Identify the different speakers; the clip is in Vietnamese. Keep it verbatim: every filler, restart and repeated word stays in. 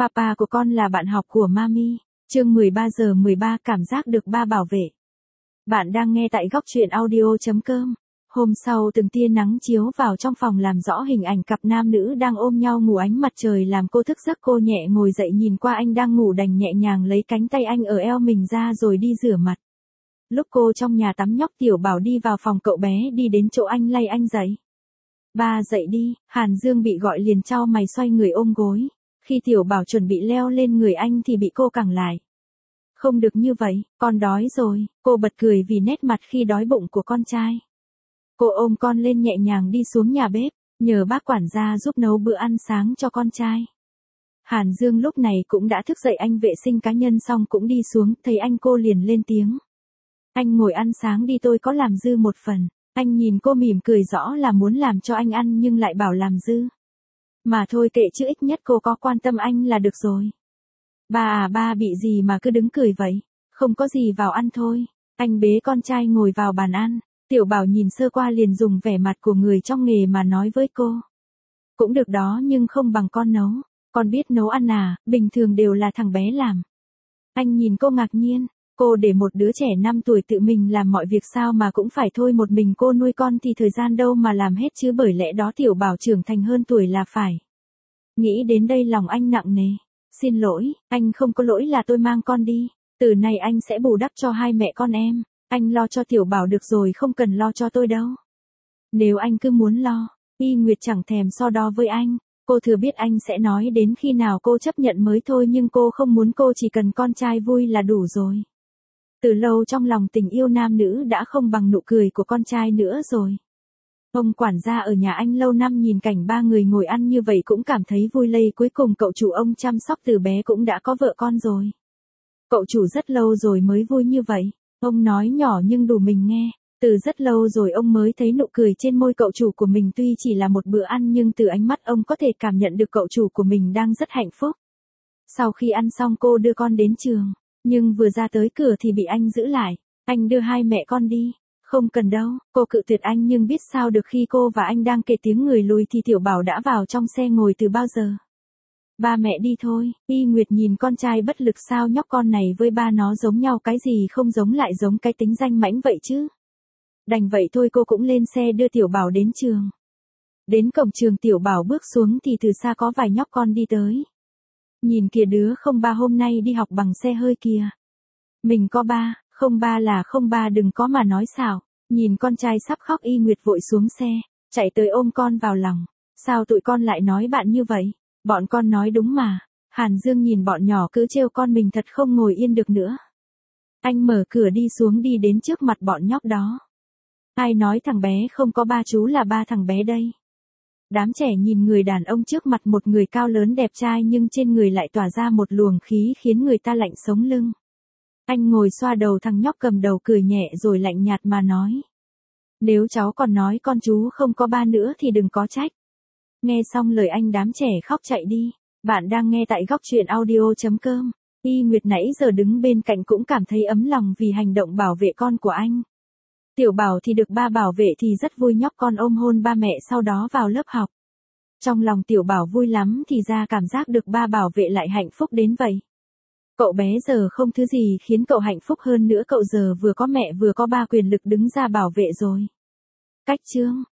Speaker 1: Papa của con là bạn học của Mami. Chương mười ba giờ mười ba cảm giác được ba bảo vệ. Bạn đang nghe tại góc truyện audio chấm com. Hôm sau từng tia nắng chiếu vào trong phòng làm rõ hình ảnh cặp nam nữ đang ôm nhau ngủ, ánh mặt trời làm cô thức giấc. Cô nhẹ ngồi dậy nhìn qua anh đang ngủ, đành nhẹ nhàng lấy cánh tay anh ở eo mình ra rồi đi rửa mặt. Lúc cô trong nhà tắm, nhóc Tiểu Bảo đi vào phòng cậu bé đi đến chỗ anh lay anh dậy. Ba dậy đi. Hàn Dương bị gọi liền chau mày xoay người ôm gối. Khi Tiểu Bảo chuẩn bị leo lên người anh thì bị cô cẳng lại. Không được như vậy, con đói rồi. Cô bật cười vì nét mặt khi đói bụng của con trai. Cô ôm con lên nhẹ nhàng đi xuống nhà bếp, nhờ bác quản gia giúp nấu bữa ăn sáng cho con trai. Hàn Dương lúc này cũng đã thức dậy, anh vệ sinh cá nhân xong cũng đi xuống, thấy anh cô liền lên tiếng. Anh ngồi ăn sáng đi, tôi có làm dư một phần. Anh nhìn cô mỉm cười, rõ là muốn làm cho anh ăn nhưng lại bảo làm dư. Mà thôi kệ chứ, ít nhất cô có quan tâm anh là được rồi. Ba à, ba bị gì mà cứ đứng cười vậy? Không có gì, vào ăn thôi. Anh bế con trai ngồi vào bàn ăn. Tiểu Bảo nhìn sơ qua liền dùng vẻ mặt của người trong nghề mà nói với cô. Cũng được đó nhưng không bằng con nấu. Con biết nấu ăn à, bình thường đều là thằng bé làm. Anh nhìn cô ngạc nhiên. Cô để một đứa trẻ năm tuổi tự mình làm mọi việc sao mà cũng phải thôi, một mình cô nuôi con thì thời gian đâu mà làm hết chứ, bởi lẽ đó Tiểu Bảo trưởng thành hơn tuổi là phải. Nghĩ đến đây lòng anh nặng nề. Xin lỗi, anh không có lỗi, là tôi mang con đi. Từ nay anh sẽ bù đắp cho hai mẹ con em. Anh lo cho Tiểu Bảo được rồi, không cần lo cho tôi đâu. Nếu anh cứ muốn lo, Y Nguyệt chẳng thèm so đo với anh. Cô thừa biết anh sẽ nói đến khi nào cô chấp nhận mới thôi, nhưng cô không muốn, cô chỉ cần con trai vui là đủ rồi. Từ lâu trong lòng tình yêu nam nữ đã không bằng nụ cười của con trai nữa rồi. Ông quản gia ở nhà anh lâu năm nhìn cảnh ba người ngồi ăn như vậy cũng cảm thấy vui lây, cuối cùng cậu chủ ông chăm sóc từ bé cũng đã có vợ con rồi. Cậu chủ rất lâu rồi mới vui như vậy. Ông nói nhỏ nhưng đủ mình nghe. Từ rất lâu rồi ông mới thấy nụ cười trên môi cậu chủ của mình, tuy chỉ là một bữa ăn nhưng từ ánh mắt ông có thể cảm nhận được cậu chủ của mình đang rất hạnh phúc. Sau khi ăn xong cô đưa con đến trường, nhưng vừa ra tới cửa thì bị anh giữ lại. Anh đưa hai mẹ con đi. Không cần đâu, cô cự tuyệt anh, nhưng biết sao được khi cô và anh đang kể tiếng người lùi thì Tiểu Bảo đã vào trong xe ngồi từ bao giờ. Ba mẹ đi thôi. Y Nguyệt nhìn con trai bất lực, sao nhóc con này với ba nó giống nhau, cái gì không giống lại giống cái tính danh mãnh vậy chứ. Đành vậy thôi, cô cũng lên xe đưa Tiểu Bảo đến trường. Đến cổng trường Tiểu Bảo bước xuống thì từ xa có vài nhóc con đi tới. Nhìn kìa, đứa không ba hôm nay đi học bằng xe hơi kìa. Mình có ba, không ba là không ba, đừng có mà nói xạo. Nhìn con trai sắp khóc, Y Nguyệt vội xuống xe, chạy tới ôm con vào lòng. Sao tụi con lại nói bạn như vậy? Bọn con nói đúng mà. Hàn Dương nhìn bọn nhỏ cứ trêu con mình thật không ngồi yên được nữa. Anh mở cửa đi xuống, đi đến trước mặt bọn nhóc đó. Ai nói thằng bé không có ba, chú là ba thằng bé đây. Đám trẻ nhìn người đàn ông trước mặt, một người cao lớn đẹp trai nhưng trên người lại tỏa ra một luồng khí khiến người ta lạnh sống lưng. Anh ngồi xoa đầu thằng nhóc cầm đầu, cười nhẹ rồi lạnh nhạt mà nói. Nếu cháu còn nói con chú không có ba nữa thì đừng có trách. Nghe xong lời anh, đám trẻ khóc chạy đi. Bạn đang nghe tại góc truyện audio chấm com. Y Nguyệt nãy giờ đứng bên cạnh cũng cảm thấy ấm lòng vì hành động bảo vệ con của anh. Tiểu Bảo thì được ba bảo vệ thì rất vui, nhóc con ôm hôn ba mẹ sau đó vào lớp học. Trong lòng Tiểu Bảo vui lắm, thì ra cảm giác được ba bảo vệ lại hạnh phúc đến vậy. Cậu bé giờ không thứ gì khiến cậu hạnh phúc hơn nữa, cậu giờ vừa có mẹ vừa có ba, quyền lực đứng ra bảo vệ rồi. Cách chương